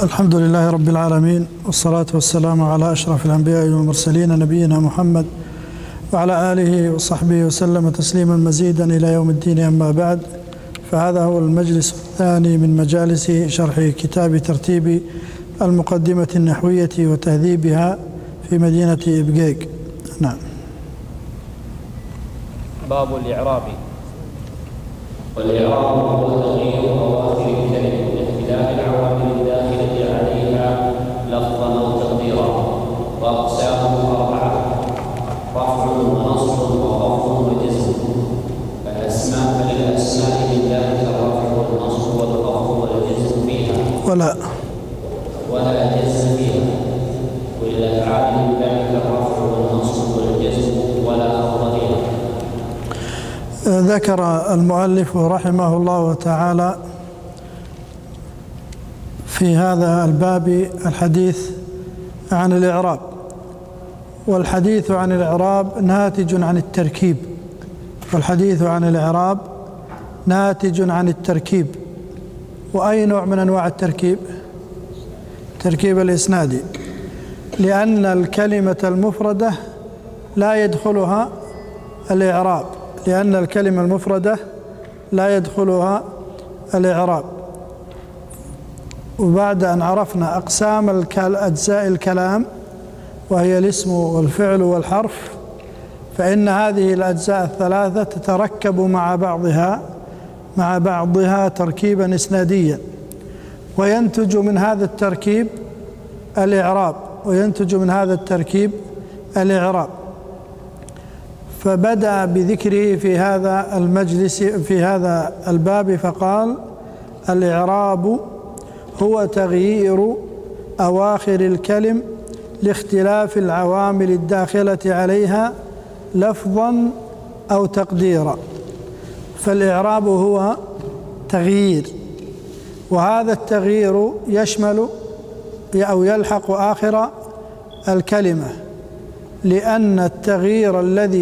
الحمد لله رب العالمين، والصلاة والسلام على أشرف الأنبياء والمرسلين نبينا محمد وعلى آله وصحبه وسلم تسليما مزيدا إلى يوم الدين. أما بعد، فهذا هو المجلس الثاني من مجالس شرح كتاب ترتيب المقدمة النحوية وتهذيبها في مدينة إبقيق. نعم. باب الإعراب. والإعراب هو تغيير أواخر الكلم باختلاف العوامل الداخلة عليها لفظا أو تقديرا، وأقسامه أربعة: رفع ونصب وخفض وجزم. فللأسماء من ذلك الرفع والنصب والخفض والجزم فيها ولا جزم فيها، وللأفعال من ذلك الرفع والنصب والجزم ولا خفض فيها. ذكر المؤلف رحمه الله تعالى في هذا الباب الحديث عن الإعراب، والحديث عن الإعراب ناتج عن التركيب، والحديث عن الإعراب ناتج عن التركيب. وأي نوع من أنواع التركيب؟ تركيب الإسنادي، لأن الكلمة المفردة لا يدخلها الإعراب، لأن الكلمة المفردة لا يدخلها الإعراب. وبعد أن عرفنا أقسام أجزاء الكلام وهي الاسم والفعل والحرف، فإن هذه الأجزاء الثلاثة تتركب مع بعضها تركيبا إسناديا، وينتج من هذا التركيب الإعراب. فبدأ بذكره في هذا المجلس في هذا الباب فقال: الإعراب هو تغيير أواخر الكلم لاختلاف العوامل الداخلة عليها لفظا أو تقديرا. فالإعراب هو تغيير، وهذا التغيير يشمل أو يلحق آخر الكلمة، لأن التغيير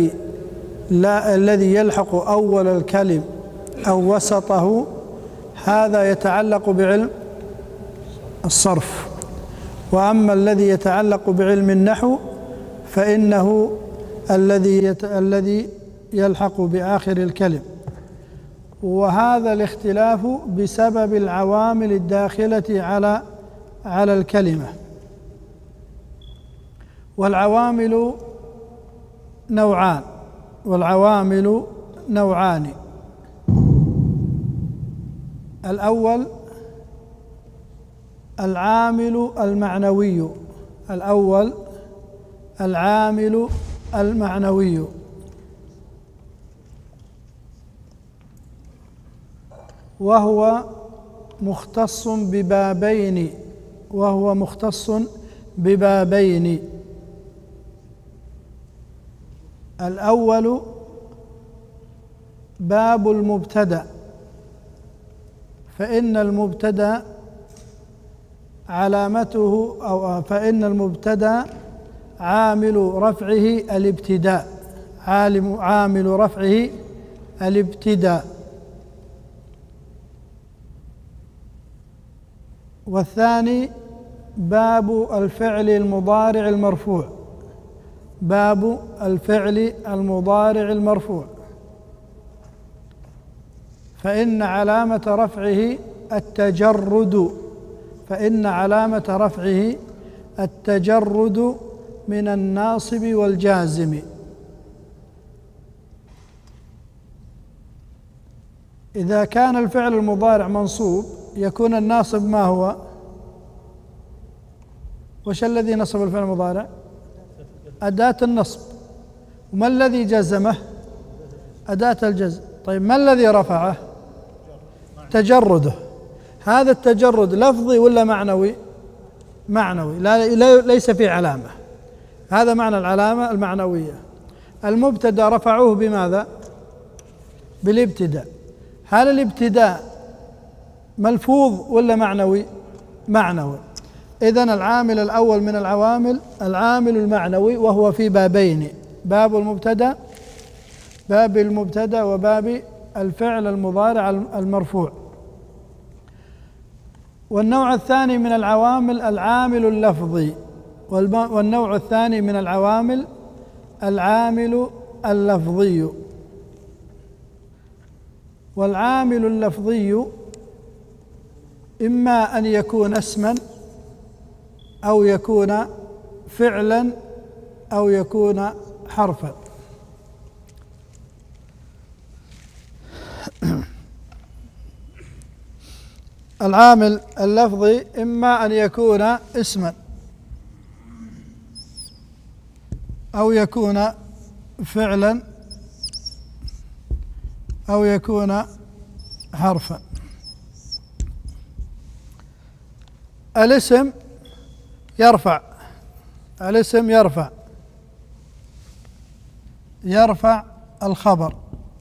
الذي يلحق أول الكلم أو وسطه هذا يتعلق بعلم الصرف، وأما الذي يتعلق بعلم النحو فإنه الذي يلحق بآخر الكلم. وهذا الاختلاف بسبب العوامل الداخلة على الكلمة. والعوامل نوعان: الأول العامل المعنوي، وهو مختص ببابين. الأول باب المبتدأ، فإن المبتدأ علامته فإن المبتدأ عامل رفعه الابتداء. والثاني باب الفعل المرفوع، فإن علامة رفعه التجرد من الناصب والجازم. إذا كان الفعل المضارع منصوب يكون الناصب ما هو؟ وش الذي نصب الفعل المضارع؟ أداة النصب. وما الذي جزمه؟ أداة الجزم. طيب، ما الذي رفعه؟ تجرده. هذا التجرد لفظي ولا معنوي؟ معنوي، ليس فيه علامة. هذا معنى العلامة المعنوية. المبتدأ رفعوه بماذا؟ بالابتداء. هل الابتداء ملفوظ ولا معنوي؟ معنوي. إذن العامل الأول من العوامل العامل المعنوي، وهو في بابين: باب المبتدأ وباب الفعل المضارع المرفوع. والنوع الثاني من العوامل العامل اللفظي، والنوع الثاني من العوامل العامل اللفظي. والعامل اللفظي إما أن يكون اسما أو يكون فعلا أو يكون حرفا. العامل اللفظي إما أن يكون اسما أو يكون فعلا أو يكون حرفا. الاسم يرفع، الاسم يرفع الخبر.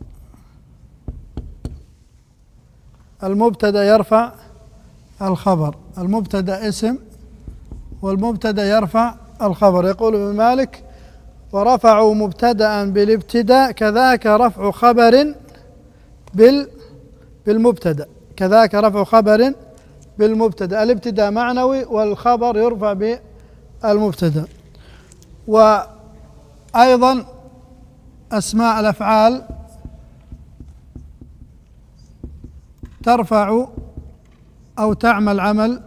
المبتدأ يرفع الخبر، المبتدأ اسم والمبتدأ يرفع الخبر. يقول ابن مالك: ورفعوا مبتدأ بالابتداء كذاك رفع خبر بالمبتدأ، كذاك رفع خبر بالمبتدأ. الابتداء معنوي والخبر يرفع بالمبتدأ. وأيضا أسماء الأفعال ترفع أو تعمل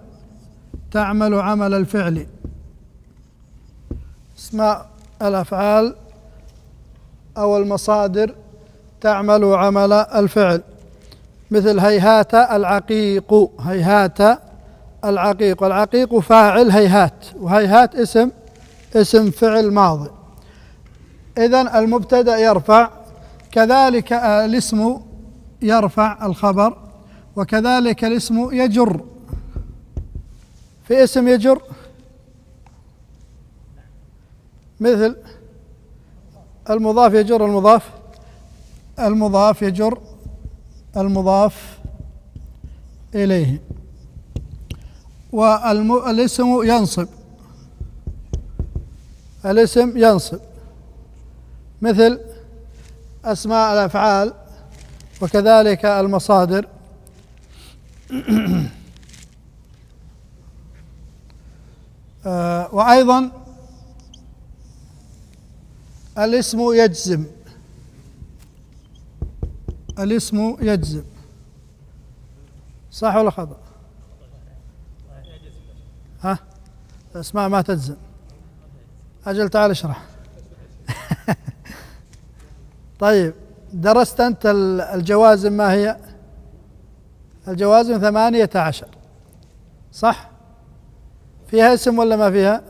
عمل الفعل. اسماء الأفعال أو المصادر تعمل عمل الفعل، مثل هيهات العقيق، هيهات العقيق، والعقيق فاعل هيهات، وهيهات اسم فعل ماضي. إذن المبتدأ يرفع، كذلك الاسم يرفع الخبر، وكذلك الاسم يجر. في اسم يجر مثل المضاف يجر المضاف، المضاف يجر المضاف إليه. والاسم ينصب، الاسم ينصب مثل أسماء الأفعال وكذلك المصادر. وأيضا الاسم يجزم، الاسم يجزم. صح ولا خطأ؟ ها؟ الأسماء ما تجزم. أجل تعال اشرح. طيب، درست أنت الجوازم ما هي؟ الجوازم 18، صح؟ فيها اسم ولا ما فيها؟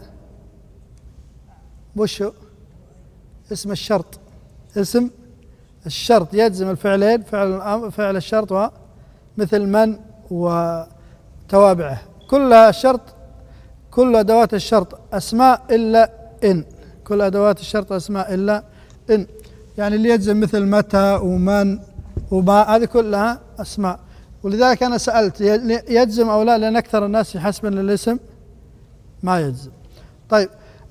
وشو؟ اسم الشرط، اسم الشرط يجزم الفعلين، فعل الشرط مثل من وتوابعه، كلها الشرط، كل أدوات الشرط أسماء إلا إن، كل أدوات الشرط أسماء إلا إن. يعني اللي يجزم مثل متى ومن وما، هذه كلها أسماء. ولذلك أنا سألت يجزم أو لا، لأن أكثر الناس يحسبن الاسم ما يجزم. طيب،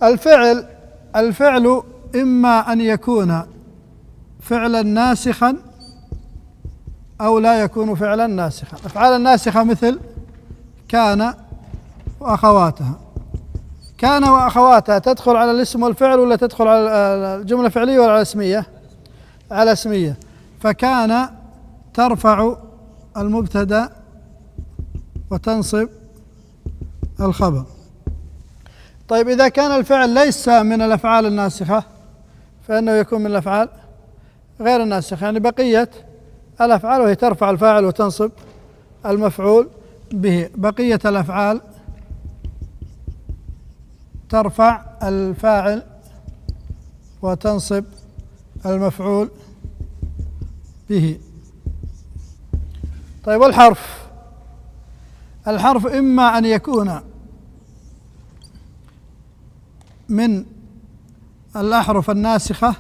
الفعل إما أن يكون فعلا ناسخا أو لا يكون فعلا ناسخا. الأفعال الناسخة مثل كان وأخواتها. كان وأخواتها تدخل على الاسم والفعل ولا تدخل على الجملة الفعلية ولا على اسمية؟ على اسمية. فكان ترفع المبتدأ وتنصب الخبر. طيب، إذا كان الفعل ليس من الأفعال الناسخة فإنه يكون من الأفعال غير الناسخة، يعني بقية الأفعال، وهي ترفع الفاعل وتنصب المفعول به. بقية الأفعال ترفع الفاعل وتنصب المفعول به. طيب، الحرف إما أن يكون من الأحرف الناسخة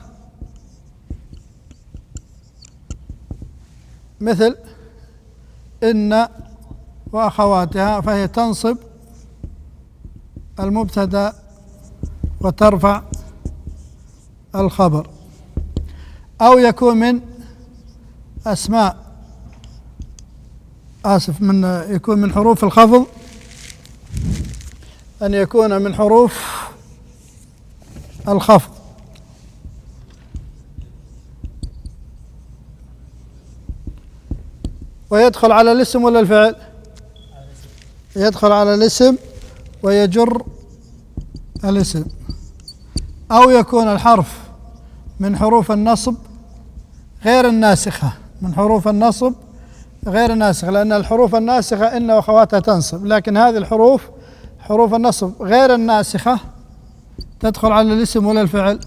مثل إن وأخواتها، فهي تنصب المبتدأ وترفع الخبر. أو يكون من أسماء يكون من حروف الخفض، أن يكون من حروف الخفض. ويدخل على الاسم ولا الفعل؟ يدخل على الاسم ويجر الاسم. أو يكون الحرف من حروف النصب غير الناسخة، من حروف النصب غير الناسخة، لأن الحروف الناسخة إن وأخواتها تنصب، لكن هذه الحروف حروف النصب غير الناسخة تدخل على الاسم ولا الفعل؟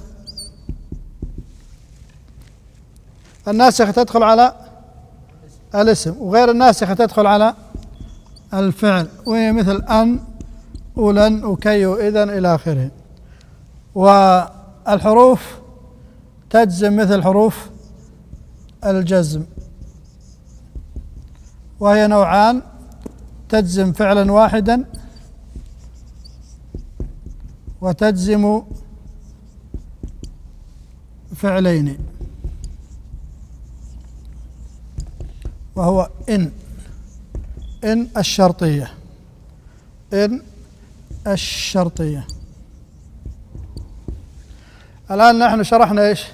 الناسخة تدخل على الاسم، وغير الناسخة تدخل على الفعل، وهي مثل أن ولن وكي وإذن إلى آخره. والحروف تجزم مثل حروف الجزم، وهي نوعان: تجزم فعلا واحدا، وتجزم فعلين، وهو إن الشرطية، إن الشرطية. الآن نحن شرحنا إيش؟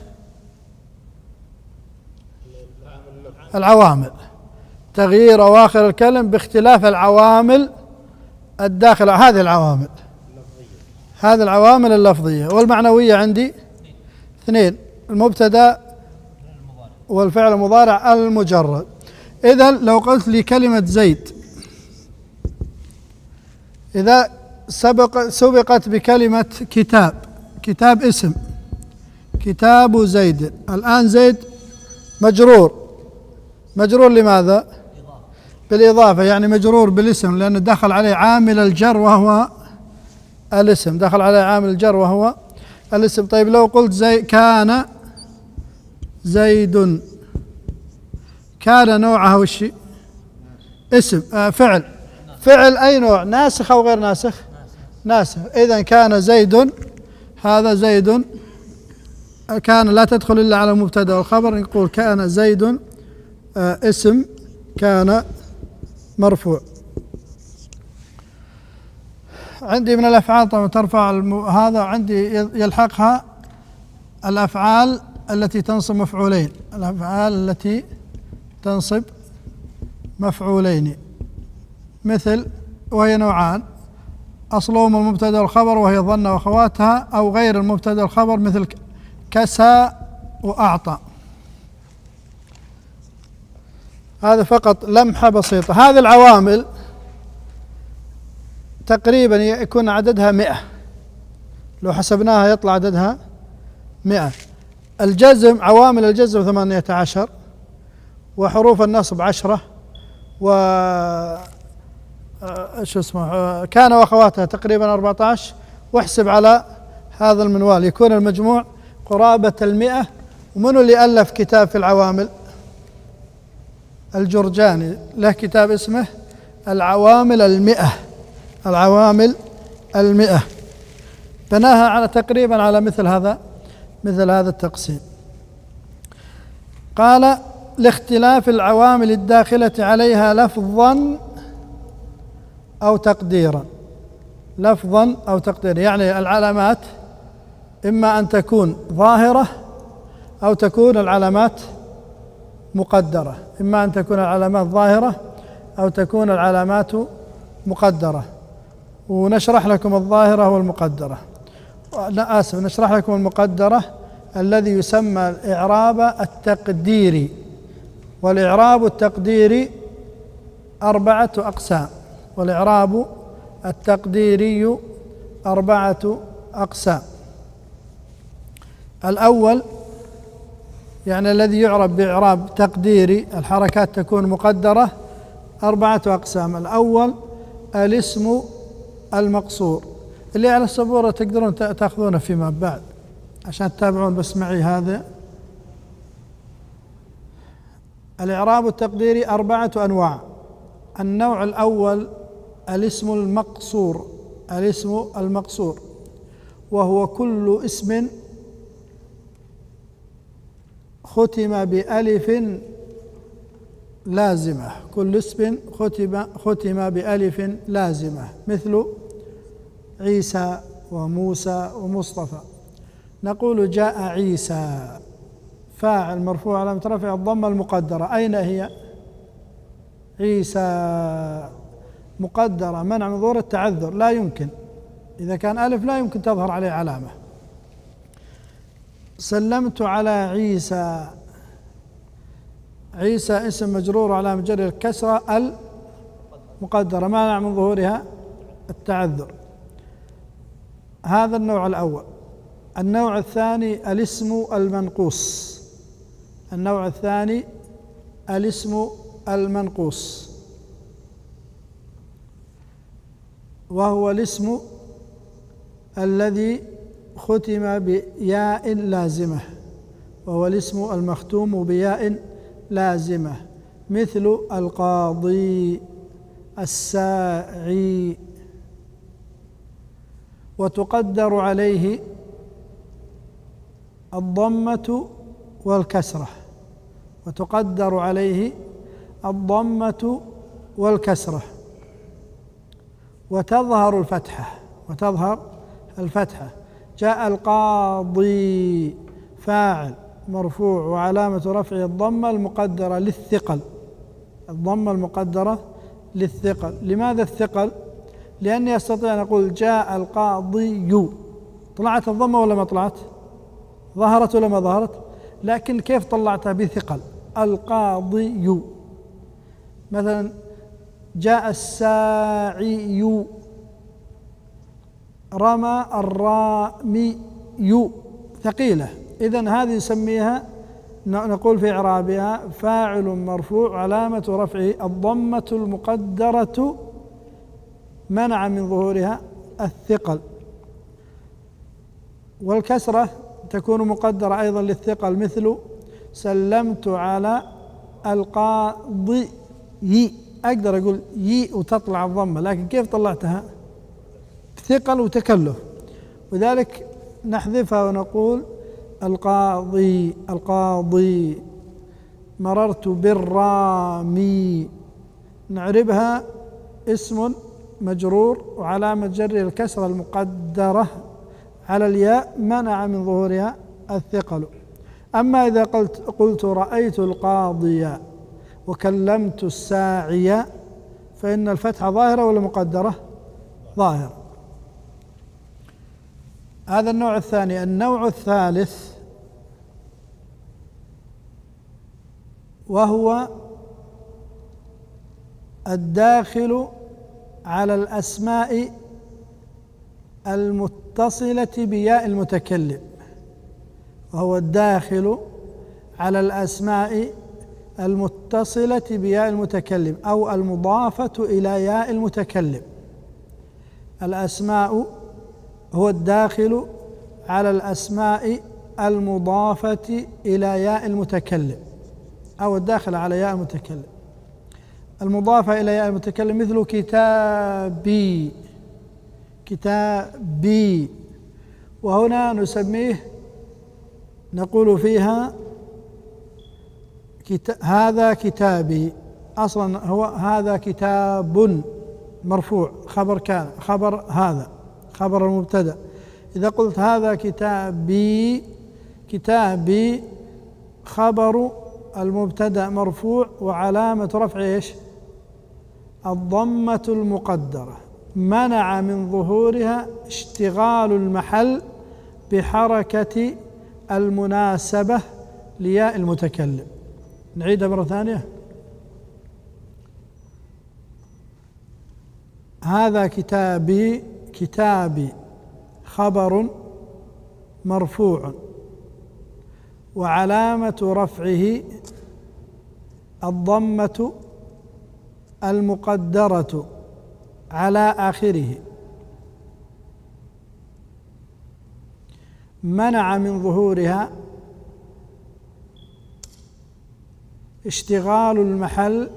العوامل، تغيير أواخر الكلم باختلاف العوامل الداخلة. هذه العوامل اللفظية والمعنوية عندي اثنين: المبتدأ والفعل المضارع المجرد. إذن لو قلت لي كلمة زيد، إذا سبقت بكلمة كتاب، كتاب اسم، كتاب زيد. الآن زيد مجرور لماذا؟ بالإضافة، يعني مجرور بالاسم، لأنه دخل عليه عامل الجر وهو الاسم، دخل عليه عامل الجر وهو الاسم. طيب لو قلت كان زيد، كان نوعه وش؟ اسم. فعل أي نوع؟ ناسخ أو غير ناسخ؟ ناسخ. إذن كان زيد، هذا زيد كان لا تدخل إلا على المبتدأ والخبر، نقول كان زيد اسم كان مرفوع. عندي من الأفعال طبعا ترفع هذا، عندي يلحقها الأفعال التي تنصب مفعولين، الأفعال التي تنصب مفعولين، مثل، وهي نوعان: أصلهم المبتدأ والخبر وهي ظن وأخواتها، أو غير المبتدأ والخبر مثل كسى وأعطى. هذا فقط لمحة بسيطة. هذه العوامل تقريبا يكون عددها 100، لو حسبناها يطلع عددها 100. الجزم، عوامل الجزم 18، وحروف النصب 10، كان وأخواتها تقريبا 14، واحسب على هذا المنوال يكون المجموع قرابة 100. ومن اللي ألف كتاب في العوامل؟ الجرجاني، له كتاب اسمه العوامل 100. العوامل 100 بناها على تقريبا على مثل هذا التقسيم. قال: لاختلاف العوامل الداخلة عليها لفظا أو تقديرا. لفظا أو تقديرا، يعني العلامات إما أن تكون ظاهرة أو تكون العلامات مقدرة، إما أن تكون العلامات ظاهرة أو تكون العلامات مقدرة. ونشرح لكم الظاهرة والمقدرة، نشرح لكم المقدرة الذي يسمى الإعراب التقديري. والإعراب التقديري 4 أقسام، والإعراب التقديري 4 أقسام. الأول يعني الذي يعرب بإعراب تقديري، الحركات تكون مقدرة، 4 أقسام. الأول الاسم المقصور، اللي على السبورة تقدرون تأخذونه فيما بعد عشان تتابعون بس معي. هذا الإعراب التقديري 4 أنواع. النوع الأول الاسم المقصور. الاسم المقصور وهو كل اسم ختم بألف لازمة، كل اسم ختم بألف لازمة، مثل عيسى وموسى ومصطفى. نقول جاء عيسى، فاعل مرفوع علامة رفعه الضمة المقدرة. أين هي؟ عيسى مقدرة، منع من ظهور التعذر، لا يمكن، إذا كان ألف لا يمكن تظهر عليه علامة. سلمت على عيسى، عيسى اسم مجرور علامة جر الكسرة المقدرة، منع من ظهورها التعذر. هذا النوع الأول. النوع الثاني الاسم المنقوص، النوع الثاني الاسم المنقوص، وهو الاسم الذي ختم بياء لازمة، وهو الاسم المختوم بياء لازمة، مثل القاضي، الساعي. وتقدر عليه الضمة والكسرة، وتقدر عليه الضمة والكسرة، وتظهر الفتحة، وتظهر الفتحة. جاء القاضي، فاعل مرفوع وعلامة رفعه الضمة المقدرة للثقل، الضمة المقدرة للثقل. لماذا الثقل؟ لأني أستطيع أن أقول جاء القاضي، طلعت الضمة ولا ما طلعت؟ ظهرت ولا ما ظهرت؟ لكن كيف طلعتها؟ بثقل، القاضي. مثلا جاء الساعي، رمى الرامي، ثقيلة. إذن هذه نسميها، نقول في إعرابها فاعل مرفوع علامة رفعه الضمة المقدرة منع من ظهورها الثقل. والكسرة تكون مقدرة أيضا للثقل، مثل سلمت على القاضي، أقدر أقول وتطلع الضمة، لكن كيف طلعتها؟ ثقل وتكلف، وذلك نحذفها ونقول القاضي، القاضي. مررت بالرامي، نعربها اسم مجرور وعلامة جره الكسرة المقدرة على الياء منع من ظهورها الثقل. أما إذا قلت رأيت القاضي وكلمت الساعي، فإن الفتحة ظاهرة ولا مقدرة؟ ظاهرة. هذا النوع الثاني. النوع الثالث وهو الداخل على الأسماء المتصلة بياء المتكلم، وهو الداخل على الأسماء المتصلة بياء المتكلم أو المضافة إلى ياء المتكلم. الأسماء هو الداخل على الأسماء المضافة إلى ياء المتكلم أو الداخل على ياء المتكلم. المضافة إلى ياء المتكلم مثل كتابي، كتابي. وهنا نسميه، نقول فيها هذا كتابي، أصلا هو هذا كتاب مرفوع، خبر كان، خبر هذا، خبر المبتدأ. إذا قلت هذا كتابي، كتابي خبر المبتدأ مرفوع وعلامة رفعه ايش؟ الضمة المقدرة، منع من ظهورها اشتغال المحل بحركة المناسبة لياء المتكلم. نعيدها مرة ثانية. هذا كتابي، كتابي خبر مرفوع وعلامة رفعه الضمة المقدرة على آخره، منع من ظهورها اشتغال المحل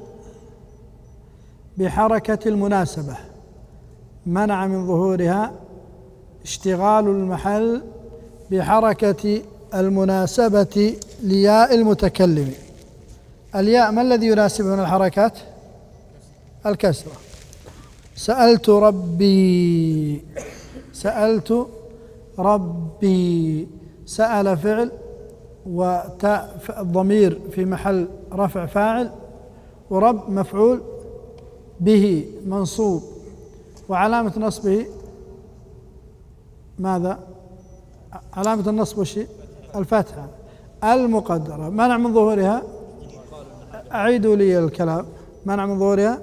بحركة المناسبة، منع من ظهورها اشتغال المحل بحركة المناسبة لياء المتكلم. الياء ما الذي يناسب من الحركات؟ الكسرة. سألت ربي، سألت ربي، سأل فعل وتاء الضمير في محل رفع فاعل، ورب مفعول به منصوب، وعلامة نصبه ماذا؟ علامة النصب وش؟ الفتحة المقدرة. منع من ظهورها، أعيدوا لي الكلام. منع من ظهورها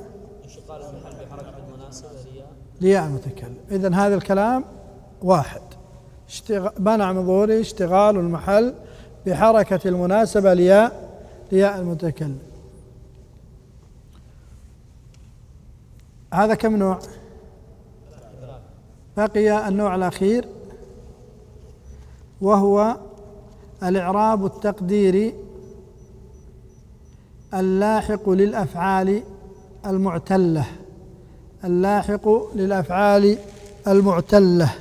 لياء المتكلم. إذن هذا الكلام واحد. منع من ظهوره اشتغال المحل بحركة المناسبة لياء المتكلم. هذا كم نوع؟ بقي النوع الأخير وهو الإعراب التقديري اللاحق للأفعال المعتلة. اللاحق للأفعال المعتلة.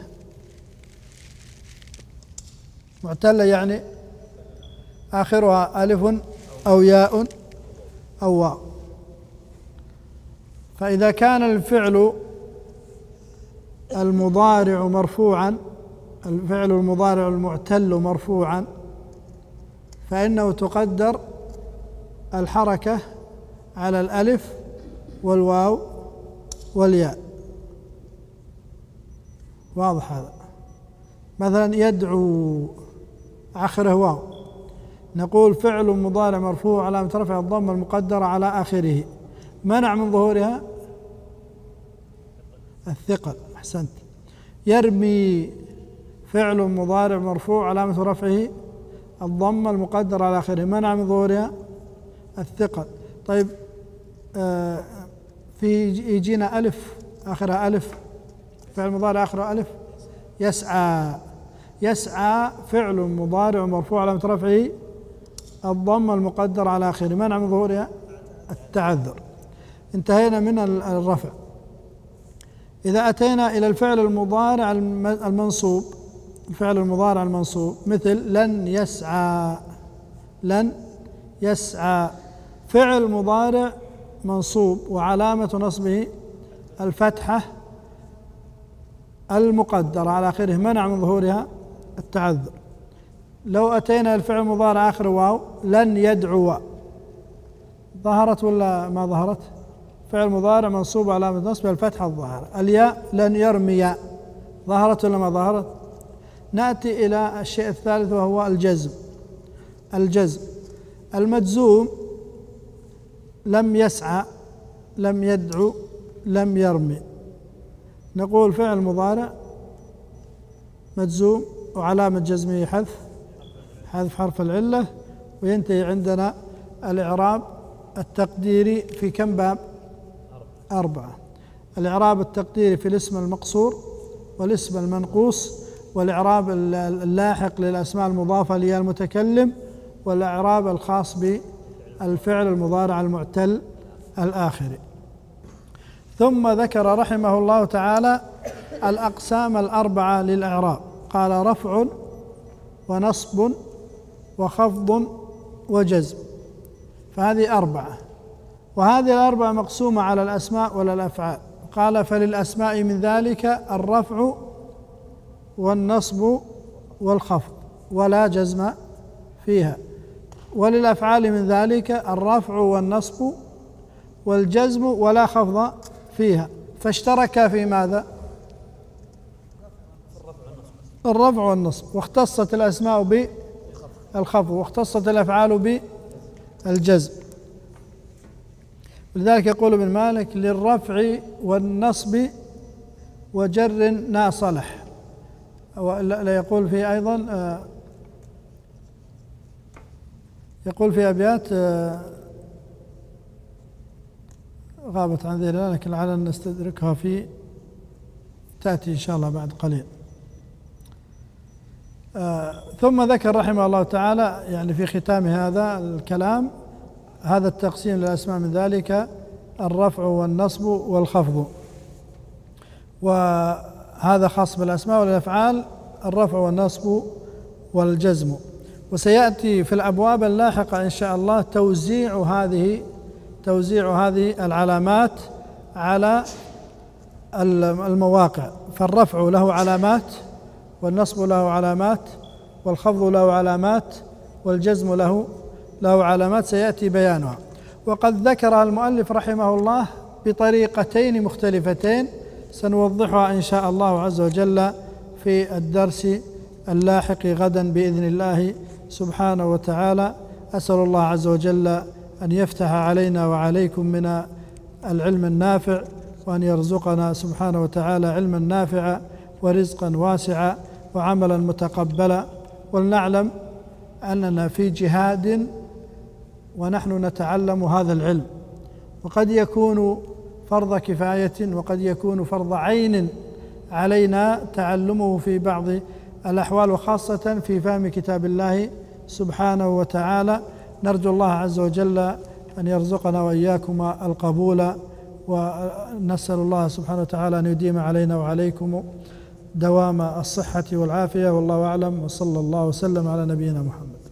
معتلة يعني آخرها ألف أو ياء أو واو. فإذا كان الفعل المضارع مرفوعا، الفعل المضارع المعتل مرفوعا، فإنه تقدر الحركة على الألف والواو والياء. واضح هذا؟ مثلا يدعو آخره واو، نقول فعل مضارع مرفوع علامة رفع الضمة المقدرة على آخره. منع من ظهورها الثقل. أحسنت. يرمي فعل مضارع مرفوع علامة رفعه الضمة المقدرة على آخره. منع من ظهورها الثقل. طيب يجينا ألف آخرها ألف، فعل مضارع آخره ألف. يسعى. يسعى فعل مضارع مرفوع علامة رفعه الضمة المقدرة على آخره. منع من ظهورها التعذر. انتهينا من الرفع. إذا أتينا إلى الفعل المضارع المنصوب، الفعل المضارع المنصوب مثل لن يسعى. لن يسعى فعل مضارع منصوب وعلامة نصبه الفتحة المقدرة على آخره. منع من ظهورها التعذر. لو أتينا الفعل المضارع آخر واو، لن يدعو، ظهرت ولا ما ظهرت؟ فعل مضارع منصوب علامة نصبه الفتحة الظاهرة. الياء لن يرمي، ظهرت ولا ما ظهرت؟ نأتي إلى الشيء الثالث وهو الجزم. الجزم المجزوم لم يسعى، لم يدعو، لم يرمي. نقول فعل مضارع مجزوم وعلامة جزمه حذف حرف العلة. وينتهي عندنا الإعراب التقديري في كم باب؟ 4. الإعراب التقديري في الاسم المقصور والاسم المنقوص، والإعراب اللاحق للأسماء المضافة لياء المتكلم، والإعراب الخاص بالفعل المضارع المعتل الآخر. ثم ذكر رحمه الله تعالى الأقسام الأربعة للإعراب. قال رفع ونصب وخفض وجزم. فهذه 4، وهذه 4 مقسومة على الأسماء ولا الأفعال. قال فللأسماء من ذلك الرفع والنصب والخفض ولا جزم فيها، وللأفعال من ذلك الرفع والنصب والجزم ولا خفض فيها. فاشترك في ماذا؟ الرفع والنصب. واختصت الأسماء بالخفض، واختصت الأفعال بالجزم. لذلك يقول ابن مالك للرفع والنصب وجر ناصلح. لا يقول فيه أيضا، يقول في أبيات غابت عن ذهننا لكن لعلنا نستدركها تأتي إن شاء الله بعد قليل. ثم ذكر رحمه الله تعالى يعني في ختام هذا الكلام هذا التقسيم للأسماء من ذلك الرفع والنصب والخفض. وهذا خاص بالأسماء والأفعال، الرفع والنصب والجزم. وسيأتي في الأبواب اللاحقة إن شاء الله توزيع هذه العلامات على المواقع. فالرفع له علامات، والنصب له علامات، والخفض له علامات، والجزم له علامات سيأتي بيانها. وقد ذكر المؤلف رحمه الله بطريقتين مختلفتين سنوضحها إن شاء الله عز وجل في الدرس اللاحق غدا بإذن الله سبحانه وتعالى. أسأل الله عز وجل أن يفتح علينا وعليكم من العلم النافع، وأن يرزقنا سبحانه وتعالى علما نافعا ورزقا واسعا وعملا متقبلا. ولنعلم أننا في جهاد ونحن نتعلم هذا العلم، وقد يكون فرض كفاية وقد يكون فرض عين علينا تعلمه في بعض الأحوال، وخاصة في فهم كتاب الله سبحانه وتعالى. نرجو الله عز وجل أن يرزقنا وإياكم القبول، ونسأل الله سبحانه وتعالى أن يديم علينا وعليكم دوام الصحة والعافية. والله أعلم، وصلى الله وسلم على نبينا محمد.